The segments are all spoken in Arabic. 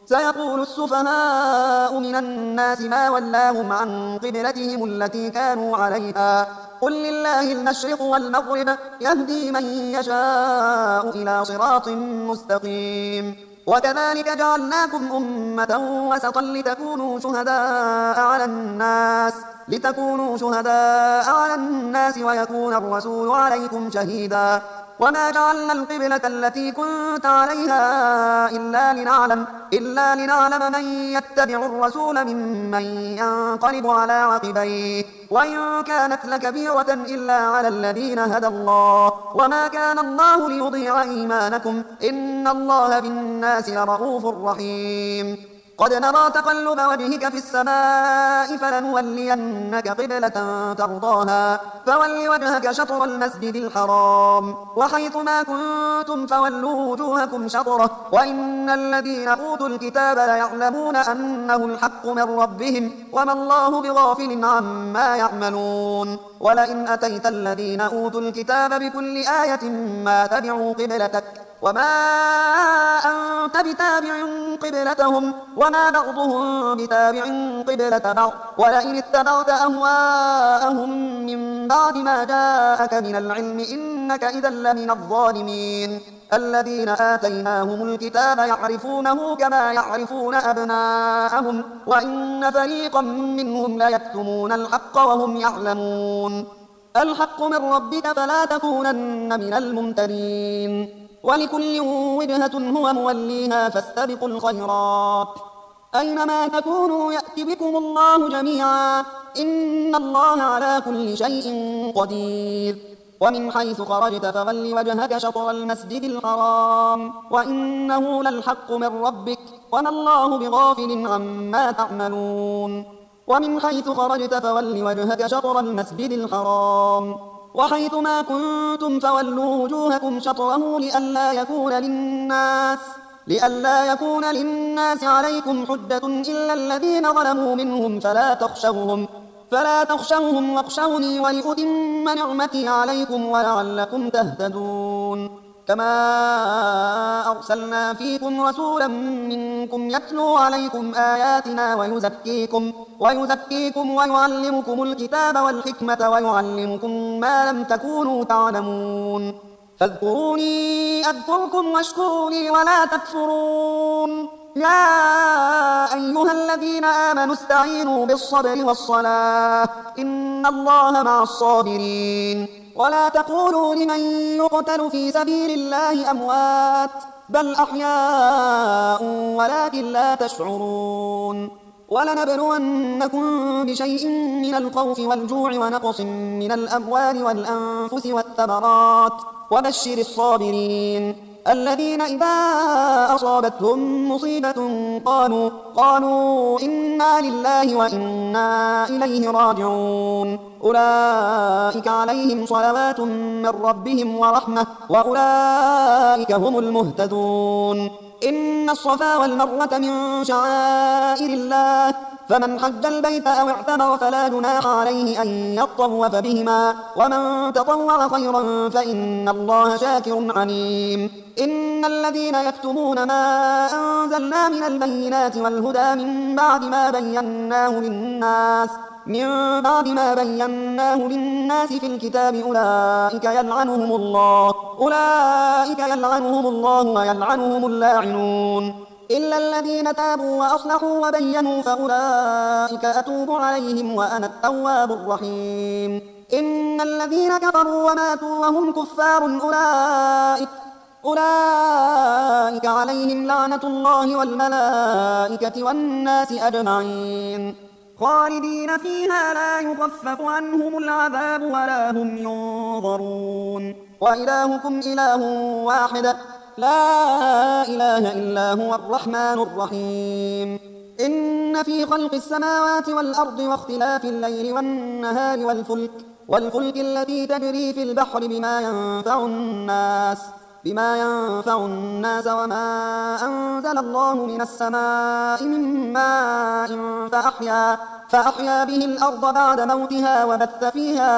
سيقول السفهاء من الناس ما ولاهم عن قبلتهم التي كانوا عليها قل لله المشرق والمغرب يهدي من يشاء إلى صراط مستقيم وكذلك جعلناكم أمة وسطا لتكونوا شهداء على الناس ويكون الرسول عليكم شهيدا وما جعلنا القبلة التي كنت عليها إلا لنعلم من يتبع الرسول ممن ينقلب على عقبيه وإن كانت لكبيرة إلا على الذين هدى الله وما كان الله ليضيع إيمانكم إن الله بالناس لرؤوف رحيم قد نرى تقلب وجهك في السماء فلنولينك قبلة ترضاها فول وجهك شطر المسجد الحرام وحيث ما كنتم فولوا وجوهكم شطره وإن الذين أوتوا الكتاب ليعلمون أنه الحق من ربهم وما الله بغافل عما يعملون ولئن أتيت الذين أوتوا الكتاب بكل آية ما تبعوا قبلتك وما أنت بتابع قبلتهم وما بعضهم بتابع قبلة بعض ولئن اتبعت أهواءهم من بعد ما جاءك من العلم إنك إذا لمن الظالمين الذين آتيناهم الكتاب يعرفونه كما يعرفون أبناءهم وإن فريقا منهم ليكتمون الحق وهم يعلمون الحق من ربك فلا تكونن من الممترين ولكل وجهة هو موليها فاستبقوا الخيرات أينما تكونوا يأت بكم الله جميعا إن الله على كل شيء قدير ومن حيث خرجت فول وجهك شطر المسجد الحرام وإنه للحق من ربك وما الله بغافل عما تعملون ومن حيث خرجت فول وجهك شطر المسجد الحرام وحيث ما كنتم فولوا وجوهكم شطره لئلا يكون للناس عليكم حجة إلا الذين ظلموا منهم فلا تخشوهم واخشوني ولأتم نعمتي عليكم ولعلكم تهتدون كما أرسلنا فيكم رسولا منكم يتلو عليكم آياتنا ويزكيكم ويعلمكم الكتاب والحكمة ويعلمكم ما لم تكونوا تعلمون فاذكروني أذكركم واشكروا لي ولا تكفرون يا أيها الذين آمنوا استعينوا بالصبر والصلاة إن الله مع الصابرين ولا تقولوا لمن يقتل في سبيل الله أموات بل أحياء ولكن لا تشعرون ولنبلونكم بشيء من الخوف والجوع ونقص من الأموال والأنفس والثمرات وبشر الصابرين الذين إذا أصابتهم مصيبة قالوا إنا لله وإنا إليه راجعون أولئك عليهم صلوات من ربهم ورحمة وأولئك هم المهتدون إن الصفا والمروة من شعائر الله فمن حج البيت أو اعتمر فلا جناح عليه أن يطوف بهما ومن تطوع خيرا فإن الله شاكر عليم إن الذين يكتمون ما أنزلنا من البينات والهدى من بعد ما بيناه للناس في الكتاب أولئك يلعنهم الله ويلعنهم اللاعنون إلا الذين تابوا وأصلحوا وبينوا فأولئك أتوب عليهم وأنا التواب الرحيم إن الذين كفروا وماتوا وهم كفار أولئك عليهم لعنة الله والملائكة والناس أجمعين خالدين فيها لا يخفف عنهم العذاب ولا هم ينظرون وإلهكم إله واحد لا إله إلا هو الرحمن الرحيم إن في خلق السماوات والأرض واختلاف الليل والنهار والفلك التي تجري في البحر بما ينفع الناس وما أنزل الله من السماء من ماء فأحيا به الأرض بعد موتها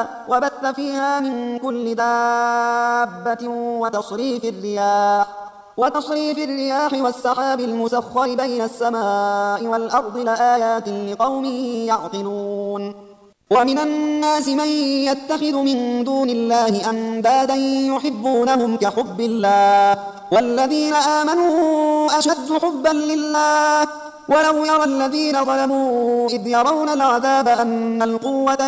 وبث فيها من كل دابة وتصريف الرياح والسحاب المسخر بين السماء والأرض لآيات لقوم يعقلون ومن الناس من يتخذ من دون الله أندادا يحبونهم كحب الله والذين آمنوا أشد حبا لله ولو يرى الذين ظلموا إذ يرون العذاب أن القوة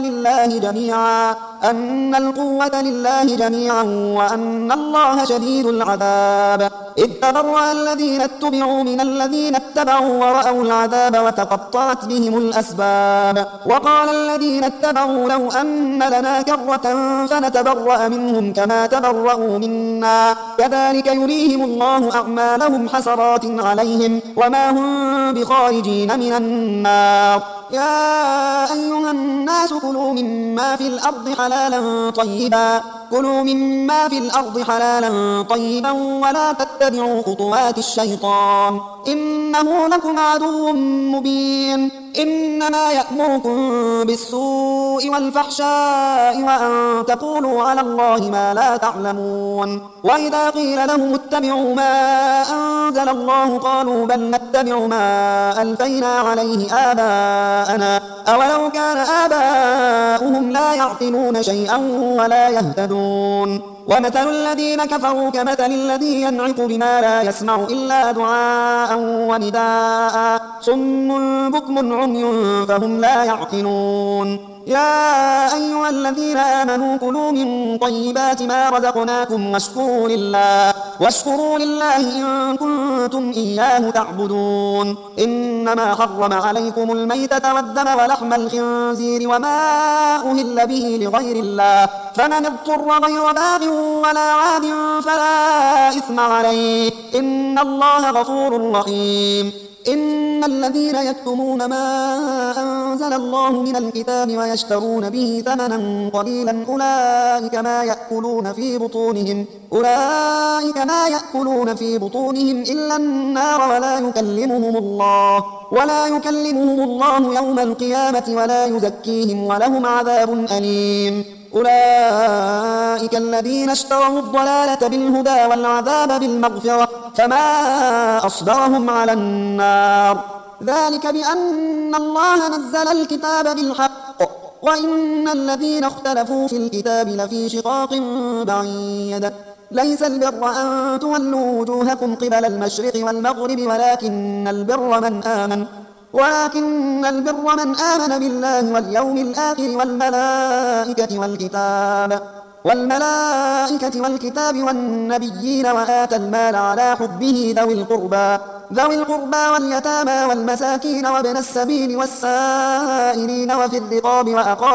لله جميعا وأن الله شديد العذاب إذ تبرأ الذين اتبعوا من الذين اتبعوا ورأوا العذاب وتقطعت بهم الأسباب وقال الذين اتبعوا لو أن لنا كرة فنتبرأ منهم كما تبرأوا منا كذلك يريهم الله أعمالهم حسرات عليهم وما هم بخارجين من النار يا أيها الناس كلوا مما في الأرض حلالا طيبا ولا تتبعوا خطوات الشيطان إنه لكم عدو مبين إنما يأمركم بالسوء والفحشاء وأن تقولوا على الله ما لا تعلمون وإذا قيل لهم اتبعوا ما أنزل الله قالوا بل نتبع ما ألفينا عليه آباءنا أولو كان آباؤهم لا يعقلون شيئا ولا يهتدون ومثل الذين كفروا كمثل الذي ينعق بما لا يسمع إلا دعاء ونداء صم بكم عمي فهم لا يعقلون يا أيها الذين آمنوا كلوا من طيبات ما رزقناكم واشكروا لله إن كنتم إياه تعبدون إنما حرم عليكم الميتة والدم ولحم الخنزير وما أهل به لغير الله فمن اضطر غير باغ ولا عاد فلا إثم عليه إن الله غفور رحيم إن الذين يكتمون ما أنزل الله من الكتاب ويشترون به ثمنا قليلا أولئك ما يأكلون في بطونهم إلا النار ولا يكلمهم الله يوم القيامة ولا يزكيهم ولهم عذاب أليم أولئك الذين اشتروا الضلالة بالهدى والعذاب بالمغفرة فما أصبرهم على النار ذلك بأن الله نزل الكتاب بالحق وإن الذين اختلفوا في الكتاب لفي شقاق بعيد ليس البر أن تولوا وجوهكم قبل المشرق والمغرب ولكن البر من آمن بالله واليوم الآخر والملائكة والكتاب والنبيين وآتى المال على حبه ذوي القربى واليتامى والمساكين وابن السبيل والسائلين وفي الرقاب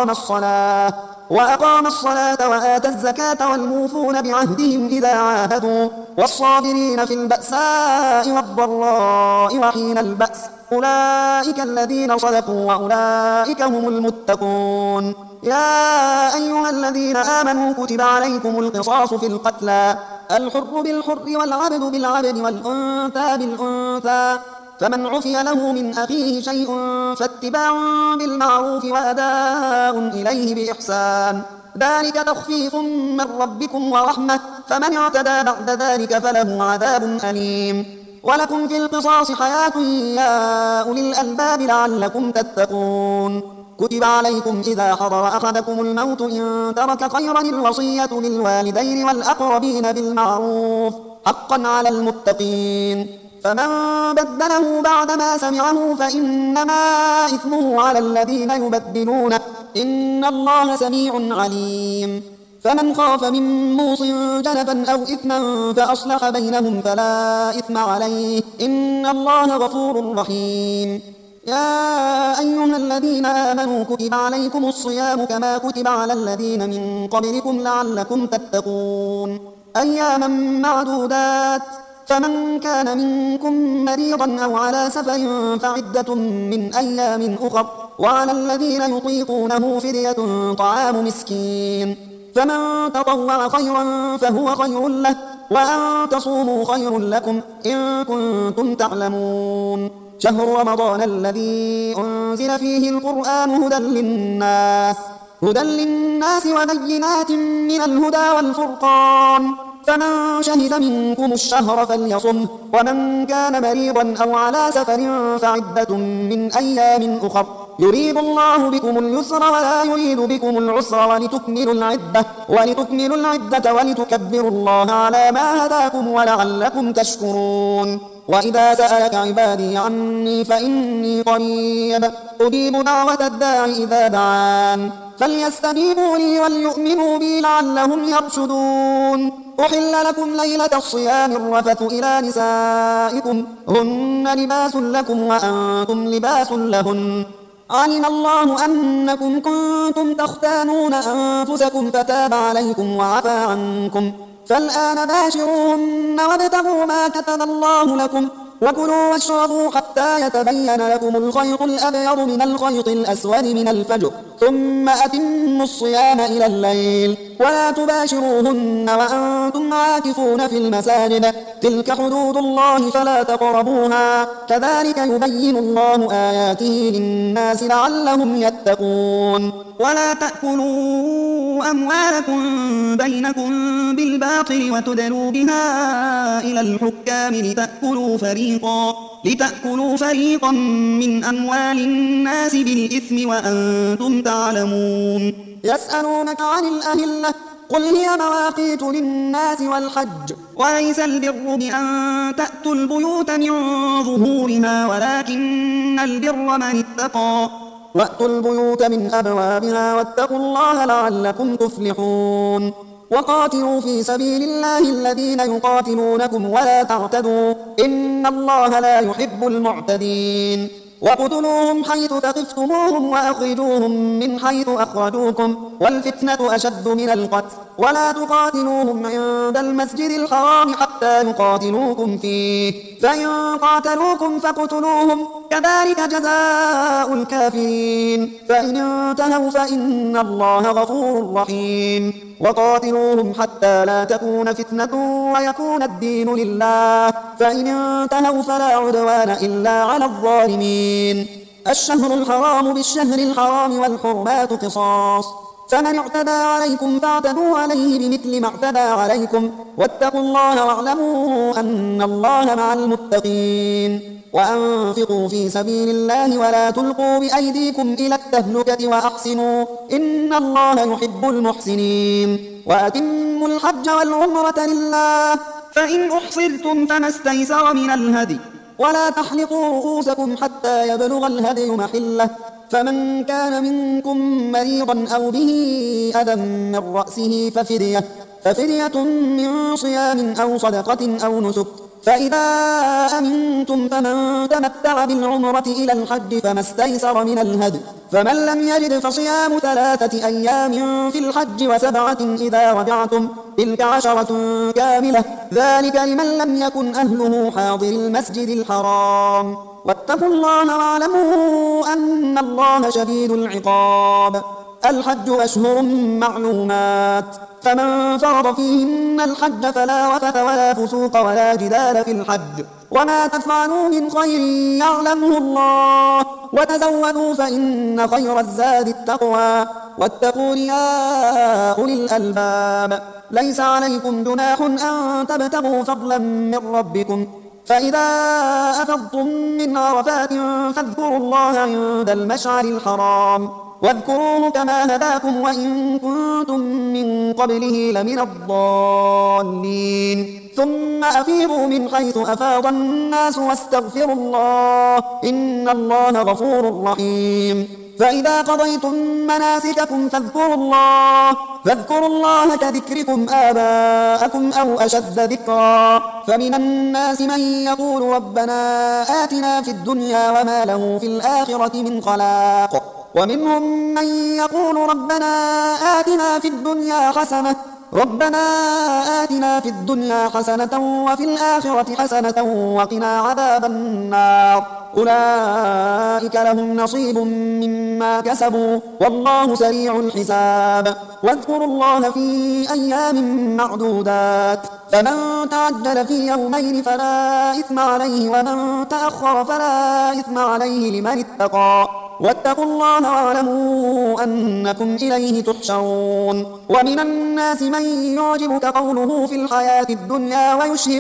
وأقام الصلاة وآتى الزكاة والموفون بعهدهم إذا عاهدوا والصابرين في البأساء والضراء وحين البأس أولئك الذين صدقوا وأولئك هم المتقون يا أيها الذين آمنوا كتب عليكم القصاص في القتلى الحر بالحر والعبد بالعبد والأنثى بالأنثى فمن عفي له من أخيه شيء فاتباع بالمعروف وأداء إليه بإحسان ذلك تخفيف من ربكم ورحمة فمن اعتدى بعد ذلك فله عذاب أليم ولكم في القصاص حياة يا أولي الألباب لعلكم تتقون كتب عليكم إذا حضر أحدكم الموت إن ترك خيرا الوصية للوالدين والأقربين بالمعروف حقا على المتقين فمن بدله بعدما سمعه فإنما إثمه على الذين يبدلونه إن الله سميع عليم فمن خاف من موص جنفا أو إثما فأصلح بينهم فلا إثم عليه إن الله غفور رحيم يا أيها الذين آمنوا كتب عليكم الصيام كما كتب على الذين من قبلكم لعلكم تتقون أياما معدودات فمن كان منكم مريضا أو على سفر فعدة من أيام أخر وعلى الذين يطيقونه فدية طعام مسكين فمن تطوع خيرا فهو خير له وأن تصوموا خير لكم إن كنتم تعلمون شهر رمضان الذي أنزل فيه القرآن هدى للناس وبينات من الهدى والفرقان فمن شهد منكم الشهر فليصمه، ومن كان مريضا أو على سفر فعدة من أيام أخر، يريد الله بكم اليسر ولا يريد بكم العسر ولتكملوا العدة ولتكبروا الله على ما هداكم ولعلكم تشكرون. وإذا سألك عبادي عني فإني قريب أجيب دعوة الداع إذا دعان، فليستجيبوا لي وليؤمنوا بي لعلهم يرشدون. أحل لكم ليلة الصيام الرفث إلى نسائكم هن لباس لكم وأنتم لباس لهن، علم الله أنكم كنتم تختانون أنفسكم فتاب عليكم وعفى عنكم، فالآن باشروهن وابتغوا ما كتب الله لكم، وكلوا واشربوا حتى يتبين لكم الخيط الأبيض من الخيط الأسود من الفجر، ثم أتموا الصيام إلى الليل، ولا تباشروهن وأنتم عاكفون في المساجد، تلك حدود الله فلا تقربوها، كذلك يبين الله آياته للناس لعلهم يتقون. ولا تأكلوا أموالكم بينكم بالباطل وتدلوا بها إلى الحكام لتأكلوا فريقا من أموال الناس بالإثم وأنتم تعلمون. يسألونك عن الأهلة قل هي مواقيت للناس والحج، وليس البر بأن تأتوا البيوت من ظهورها ولكن البر من اتقى، وأتوا البيوت من أبوابها واتقوا الله لعلكم تفلحون. وقاتلوا في سبيل الله الذين يقاتلونكم ولا تعتدوا إن الله لا يحب المعتدين. وقتلوهم حيث ثقفتموهم وأخرجوهم من حيث أخرجوكم والفتنة أشد من القتل، ولا تقاتلوهم عند المسجد الحرام حتى يقاتلوكم فيه، فإن قاتلوكم فاقتلوهم كذلك جزاء الكافرين، فإن انتهوا فإن الله غفور رحيم. وقاتلوهم حتى لا تكون فتنة ويكون الدين لله، فإن انتهوا فلا عدوان إلا على الظالمين. الشهر الحرام بالشهر الحرام والحرمات قصاص، فمن اعتدى عليكم فاعتدوا عليه بمثل ما اعتدى عليكم، واتقوا الله واعلموا أن الله مع المتقين. وأنفقوا في سبيل الله ولا تلقوا بأيديكم إلى التهلكة وأحسنوا إن الله يحب المحسنين. وأتموا الحج والعمرة لله، فإن أحصرتم فما استيسر من الهدي، ولا تحلقوا رؤوسكم حتى يبلغ الهدي محله، فمن كان منكم مريضا أو به أذى من رأسه ففدية من صيام أو صدقة أو نسك، فإذا أمنتم فمن تمتع بالعمرة إلى الحج فما استيسر من الهدي، فمن لم يجد فصيام 3 أيام في الحج و7 إذا رجعتم، تلك 10 كاملة، ذلك لمن لم يكن أهله حاضر المسجد الحرام. واتقوا الله واعلموا أن الله شديد العقاب. الحج أشهر معلومات، فمن فرض فيهن الحج فلا رفث ولا فسوق ولا جدال في الحج، وما تفعلوا من خير يعلمه الله، وتزودوا فإن خير الزاد التقوى، واتقون يا أولي الألباب. ليس عليكم جناح أن تبتغوا فضلا من ربكم، فإذا أفضتم من عرفات فاذكروا الله عند المشعر الحرام، واذكروه كما هداكم وإن كنتم من قبله لمن الضالين. ثم أفيضوا من حيث أفاض الناس واستغفروا الله إن الله غفور رحيم. فإذا قضيتم مناسككم فاذكروا الله كذكركم آباءكم أو أشد ذكرا، فمن الناس من يقول ربنا آتنا في الدنيا وما له في الآخرة من خلاق، ومنهم من يقول ربنا آتنا في الدنيا حسنة وفي الآخرة حسنة وقنا عذاب النار، أولئك لهم نصيب مما كسبوا والله سريع الحساب. واذكروا الله في أيام معدودات، فمن تعجل في يومين فلا إثم عليه، ومن تأخر فلا إثم عليه لمن اتقى، واتقوا الله واعلموا أنكم إليه تحشرون. ومن الناس من يعجبك قوله في الحياة الدنيا ويشهد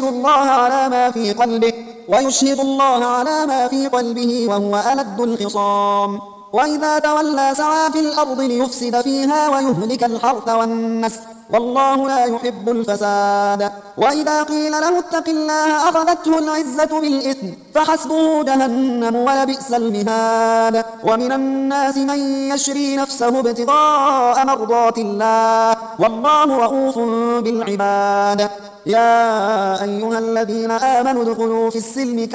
الله على ما في قلبه وهو ألد الخصام. وإذا تولى سعى في الأرض ليفسد فيها ويهلك الحرث والنسل والله لا يحب الفساد. وإذا قيل له اتق الله أخذته العزة بالإثم فحسبه جهنم ولبئس المهاد. ومن الناس من يشري نفسه ابتغاء مرضات الله والله رؤوف بالعباد. يا أيها الذين آمنوا ادخلوا في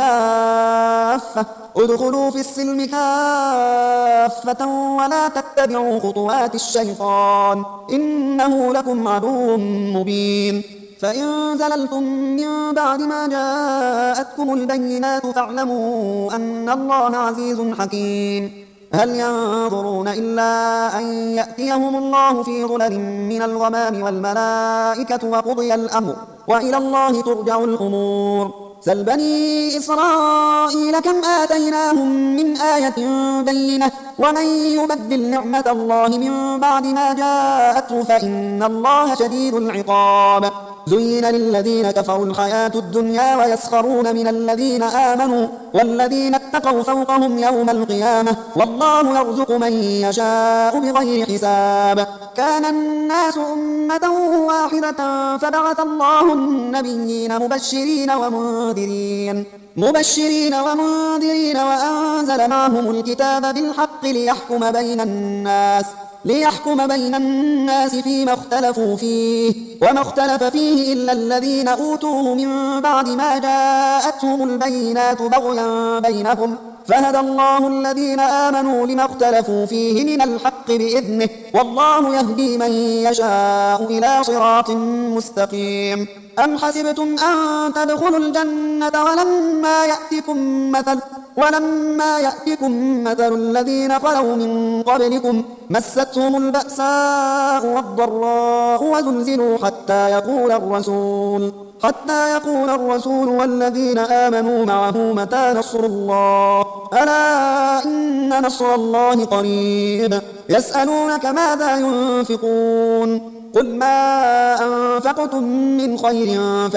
السلم كافة ولا تتبعوا خطوات الشيطان إنه لكم عدو مبين. فإن زللتم من بعد ما جاءتكم البينات فاعلموا أن الله عزيز حكيم. هل ينظرون إلا أن يأتيهم الله في ظلل من الغمام والملائكة وقضي الأمر وإلى الله ترجع الأمور. سل بني إسرائيل كم آتيناهم من آية بينة ومن يبدل نعمة الله من بعد ما جاءته فإن الله شديد العقاب. زين للذين كفروا الحياة الدنيا ويسخرون من الذين آمنوا والذين اتقوا فوقهم يوم القيامة والله يرزق من يشاء بغير حساب. كان الناس أمة واحدة فبعث الله النبيين مبشرين ومنذرين وأنزل معهم الكتاب بالحق ليحكم بين الناس فيما اختلفوا فيه وما اختلف فيه إلا الذين أوتوه من بعد ما جاءتهم البينات بغيا بينهم فهدى الله الذين آمنوا لما اختلفوا فيه من الحق بإذنه والله يهدي من يشاء إلى صراط مستقيم. أم حسبتم أن تدخلوا الجنة ولما يأتكم مثل الذين خلوا من قبلكم مستهم البأساء والضراء وزلزلوا حتى يقول الرسول والذين آمنوا معه متى نصر الله ألا إن نصر الله قريب. يسألونك ماذا ينفقون قل ما أنفقتم من خير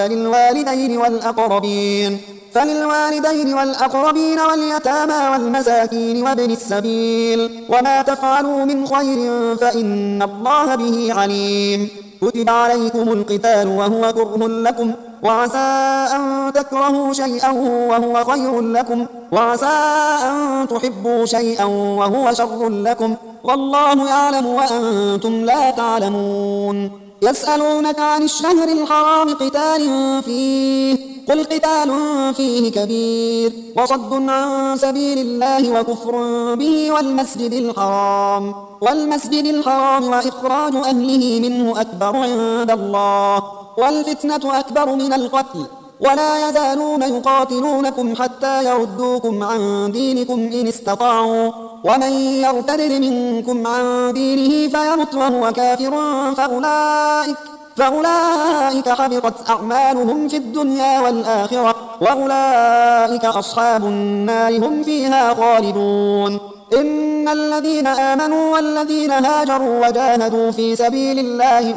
فللوالدين والأقربين واليتامى والمساكين وابن السبيل وما تفعلوا من خير فإن الله به عليم. كتب عليكم القتال وهو كره لكم وعسى أن تكرهوا شيئا وهو خير لكم وعسى أن تحبوا شيئا وهو شر لكم والله يعلم وأنتم لا تعلمون. يسألونك عن الشهر الحرام قتال فيه قل قتال فيه كبير وصد عن سبيل الله وكفر به والمسجد الحرام وإخراج أهله منه أكبر عند الله والفتنة أكبر من القتل ولا يزالون يقاتلونكم حتى يردوكم عن دينكم إن استطاعوا ومن يرتد منكم عن دينه فيمت وهو كافر فأولئك حبطت أعمالهم في الدنيا والآخرة وأولئك أصحاب النار هم فيها خالدون. إن الذين آمنوا والذين هاجروا وجاهدوا في سبيل الله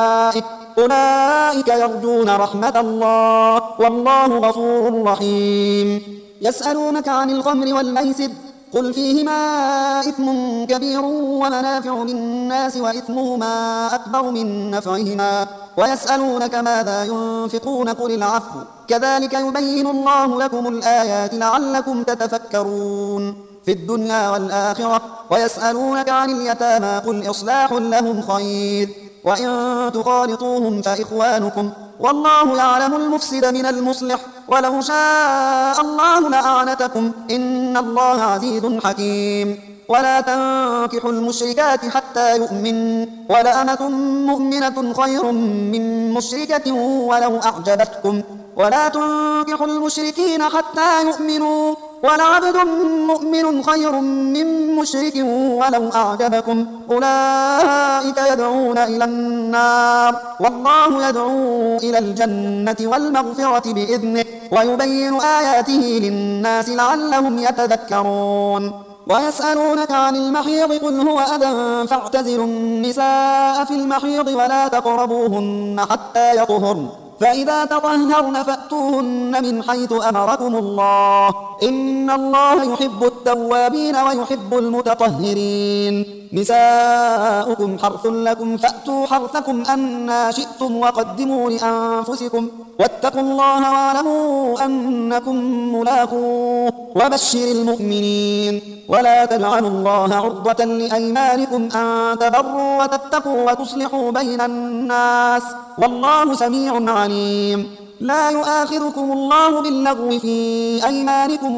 أولئك يرجون رحمة الله والله غفور رحيم. يسألونك عن الخمر والميسر قل فيهما إثم كبير ومنافع للناس وإثمهما أكبر من نفعهما ويسألونك ماذا ينفقون قل العفو كذلك يبين الله لكم الآيات لعلكم تتفكرون في الدنيا والآخرة. ويسألونك عن اليتامى قل إصلاح لهم خير وإن تخالطوهم فإخوانكم والله يعلم المفسد من المصلح ولو شاء الله لأعنتكم إن الله عزيز حكيم. ولا تنكحوا المشركات حتى يؤمن ولأمة مؤمنة خير من مشركة ولو أعجبتكم ولا تنكحوا المشركين حتى يؤمنوا ولعبد مؤمن خير من مشرك ولو أعجبكم أولئك يدعون إلى النار والله يدعو إلى الجنة والمغفرة بإذنه ويبين آياته للناس لعلهم يتذكرون. ويسألونك عن المحيض قل هو أذى فاعتزلوا النساء في المحيض ولا تقربوهن حتى يطهرن فإذا تطهرن فأتوهن من حيث أمركم الله إن الله يحب التوابين ويحب المتطهرين نساؤكم حرث لكم فأتوا حرثكم أنى شئتم وقدموا لأنفسكم واتقوا الله واعلموا أنكم ملاقوه وبشر المؤمنين ولا تجعلوا الله عرضة لأيمانكم أن تبروا وتتقوا وتصلحوا بين الناس والله سميع عليم لا يؤاخذكم الله باللغو في أيمانكم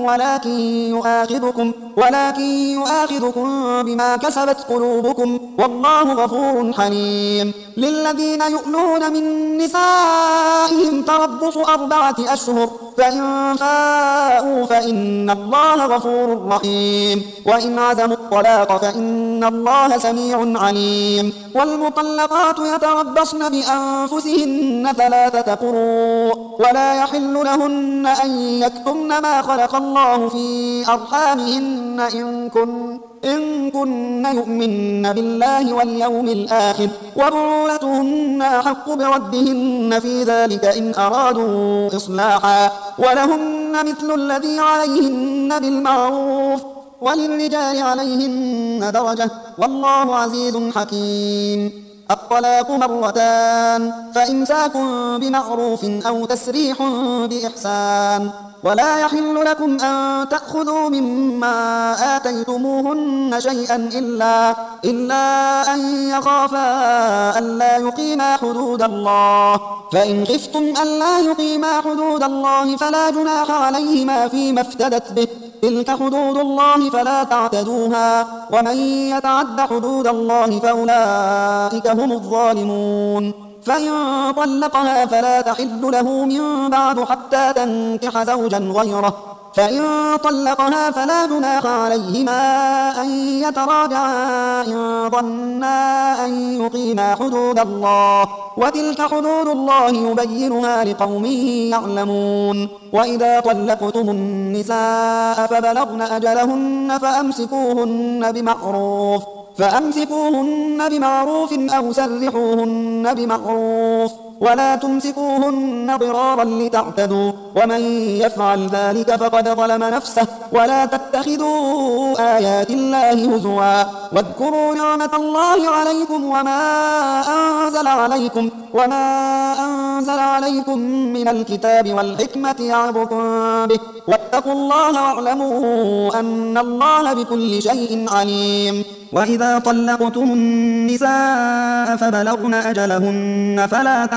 ولكن يؤاخذكم بما كسبت قلوبكم والله غفور حليم للذين يؤلون من نسائهم تربص 4 أشهر فإن فاءوا فإن الله غفور رحيم وإن عزموا الطلاق فإن الله سميع عليم والمطلقات يتربصن بأنفسهن 3 قروء ولا يحل لهن أن يكتمن ما خلق الله في أرحامهن إن كن يؤمن بالله واليوم الآخر وبعولتهن أحق بردهن في ذلك إن أرادوا إصلاحا ولهن مثل الذي عليهن بالمعروف وللرجال عليهن درجة والله عزيز حكيم الطلاق 2 مرتان فإمساك بمعروف أو تسريح بإحسان ولا يحل لكم أن تأخذوا مما آتيتموهن شيئا إلا أن يخافا ألا يقيما حدود الله فإن خفتم ألا يقيما حدود الله فلا جناح عليهما فيما افتدت به تلك حدود الله فلا تعتدوها ومن يتعد حدود الله فأولئك هم الظالمون فإن طلقها فلا تحل له من بعد حتى تنكح زوجا غيره فإن طلقها فلا جناح عليهما أن يتراجعا إن ظنا أن يقيما حدود الله وتلك حدود الله يبينها لقوم يعلمون وإذا طلقتم النساء فبلغن أجلهن فأمسكوهن بمعروف أو سرحوهن بمعروف ولا تمسكوهن ضرارا لتعتدوا ومن يفعل ذلك فقد ظلم نفسه ولا تتخذوا آيات الله هزوا واذكروا نعمة الله عليكم وما أنزل عليكم من الكتاب والحكمة يعظكم به واتقوا الله واعلموا أن الله بكل شيء عليم وإذا طلقتم النساء فبلغن أجلهن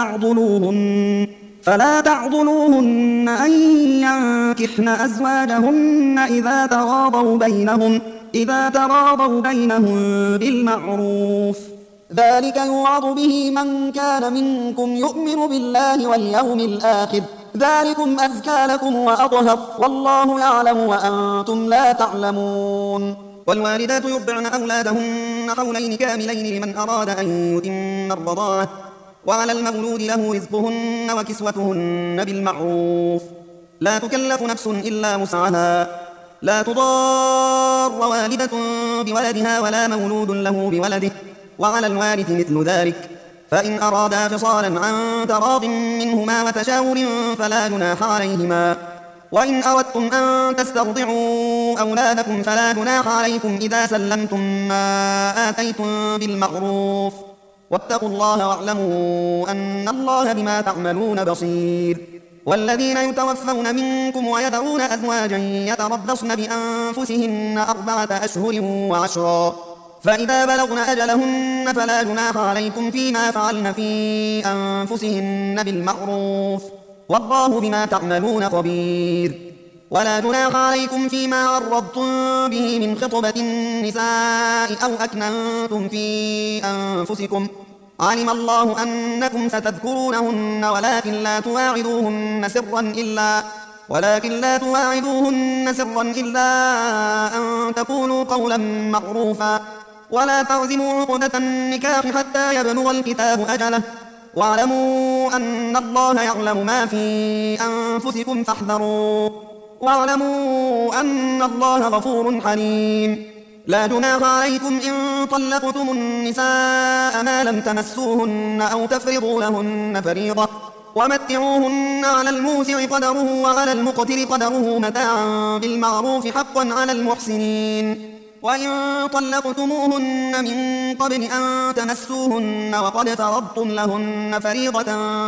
فلا تعضلوهن أن ينكحن أزواجهن إذا تراضوا بينهم بالمعروف ذلك يوعظ به من كان منكم يؤمن بالله واليوم الآخر ذلكم أزكى لكم وأطهر والله يعلم وأنتم لا تعلمون والوالدات يرضعن أولادهن حولين كاملين لمن أراد أن يتم الرضاعة وعلى المولود له رزقهن وكسوتهن بالمعروف لا تكلف نفس إلا وسعها لا تضار والدة بولدها ولا مولود له بولده وعلى الوارث مثل ذلك فإن أرادا فصالا عن تراض منهما وتشاور فلا جناح عليهما وإن أردتم أن تسترضعوا أولادكم فلا جناح عليكم إذا سلمتم ما آتيتم بالمعروف واتقوا الله واعلموا أن الله بما تعملون بصير والذين يتوفون منكم ويذرون أزواجا يتربصن بأنفسهن 4 أشهر و10 فإذا بلغن أجلهن فلا جناح عليكم فيما فعلن في أنفسهن بالمعروف والله بما تعملون خبير ولا جناح عليكم فيما عرضتم به من خطبة النساء أو أكننتم في أنفسكم علم الله أنكم ستذكرونهن ولكن لا تواعدوهن سرا إلا أن تقولوا قولا معروفا ولا تعزموا عقدة النكاح حتى يبلغ الكتاب أجله واعلموا أن الله يعلم ما في أنفسكم فاحذروا واعلموا أن الله غفور حليم. لا جناح عليكم إن طلقتم النساء ما لم تمسوهن أو تفرضوا لهن فريضة، ومتعوهن على الموسع قدره وعلى المقتر قدره متاعا بالمعروف حقا على المحسنين. وإن طلقتموهن من قبل أن تمسوهن وقد فرضتم لهن فريضة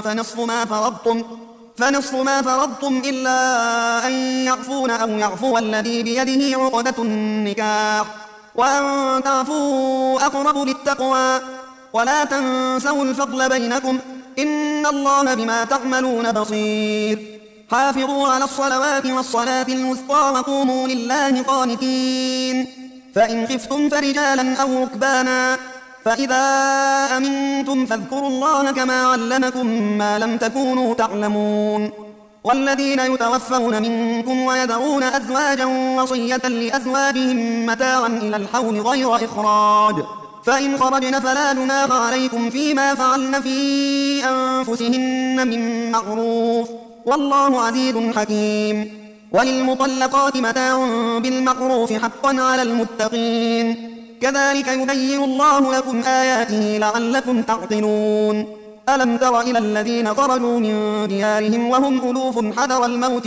فنصف ما فرضتم إلا أن يعفون أو يعفو الذي بيده عقدة النكاح، وأن تعفوا أقرب للتقوى، ولا تنسوا الفضل بينكم إن الله بما تعملون بصير. حافظوا على الصلوات والصلاة الوسطى وقوموا لله قانتين. فإن خفتم فرجالا أو ركبانا فإذا أمنتم فاذكروا الله كما علمكم ما لم تكونوا تعلمون. والذين يتوفون منكم ويذرون أزواجا وصية لأزواجهم متاعا إلى الحول غير إخراج، فإن خرجن فلا جناح عليكم فيما فعلن في أنفسهن من معروف، والله عزيز حكيم. وللمطلقات متاع بالمعروف حقا على المتقين، كذلك يبين الله لكم آياته لعلكم تعقلون. ألم تر إلى الذين خرجوا من ديارهم وهم ألوف حذر الموت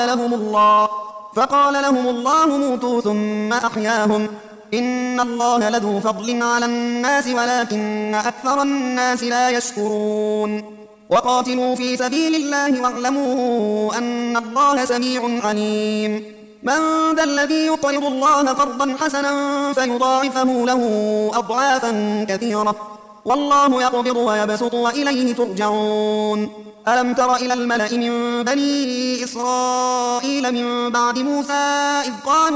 فقال لهم الله موتوا ثم أحياهم، إن الله لذو فضل على الناس ولكن أكثر الناس لا يشكرون. وقاتلوا في سبيل الله واعلموا أن الله سميع عليم. من ذا الذي يقرض الله قرضا حسنا فيضاعفه له أضعافا كثيرة، والله يقبض ويبسط وإليه ترجعون. ألم تر إلى الملأ من بني إسرائيل من بعد موسى إذ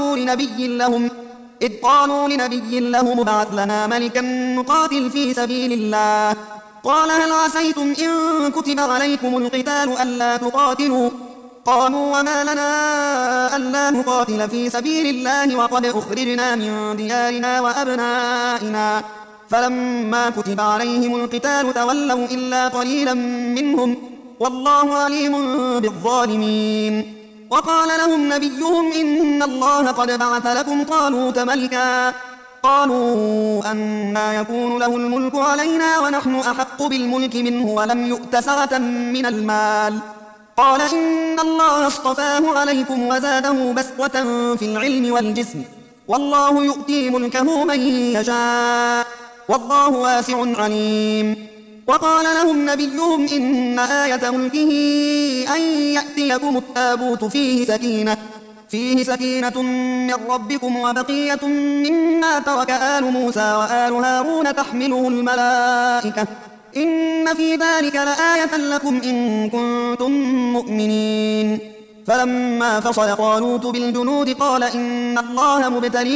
قالوا لنبي لهم ابعث لنا ملكا نقاتل في سبيل الله، قال هل عسيتم إن كتب عليكم القتال ألا تقاتلوا؟ قالوا وما لنا ألا نقاتل في سبيل الله وقد أخرجنا من ديارنا وأبنائنا، فلما كتب عليهم القتال تولوا إلا قليلا منهم، والله عليم بالظالمين. وقال لهم نبيهم إن الله قد بعث لكم طالوت ملكا، قالوا أنى يكون له الملك علينا ونحن أحق بالملك منه ولم يؤت سعة من المال، قال إن الله اصطفاه عليكم وزاده بسطة في العلم والجسم، والله يؤتي ملكه من يشاء والله واسع عليم. وقال لهم نبيهم إن آية ملكه أن يأتيكم التابوت فيه سكينة من ربكم وبقية مما ترك آل موسى وآل هارون تحمله الملائكة، إن في ذلك لآية لكم إن كنتم مؤمنين. فلما فصل طالوت بالجنود قال إن الله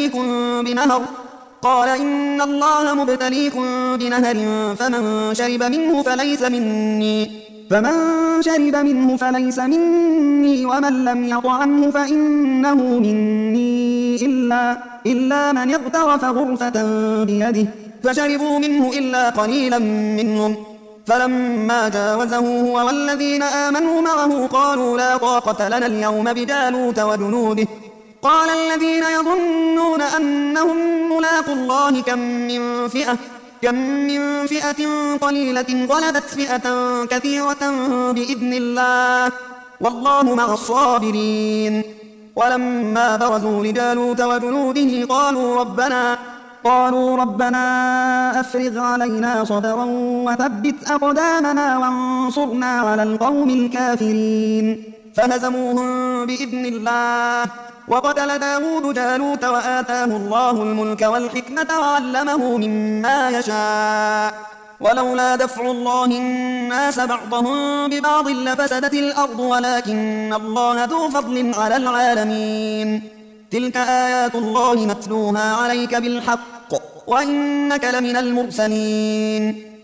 مبتليكم بنهر فمن شرب منه فليس مني ومن لم يطعمه فإنه مني إلا من اغترف غرفة بيده، فشربوا منه إلا قليلا منهم. فلما جاوزه هو والذين آمنوا معه قالوا لا طاقة لنا اليوم بجالوت وجنوده، قال الذين يظنون أنهم ملاقوا الله كم من فئة قليلة غلبت فئة كثيرة بإذن الله والله مع الصابرين. ولما برزوا لجالوت وجنوده قالوا ربنا أفرغ علينا صبرا وثبت أقدامنا وانصرنا على القوم الكافرين، فهزموهم بإذن الله. وقتل داود جالوت وآتاه الله الملك والحكمة وعلمه مما يشاء، ولولا دفع الله الناس بعضهم ببعض لفسدت الأرض ولكن الله ذو فضل على العالمين. تلك آيات الله نتلوها عليك بالحق وإنك لمن المرسلين.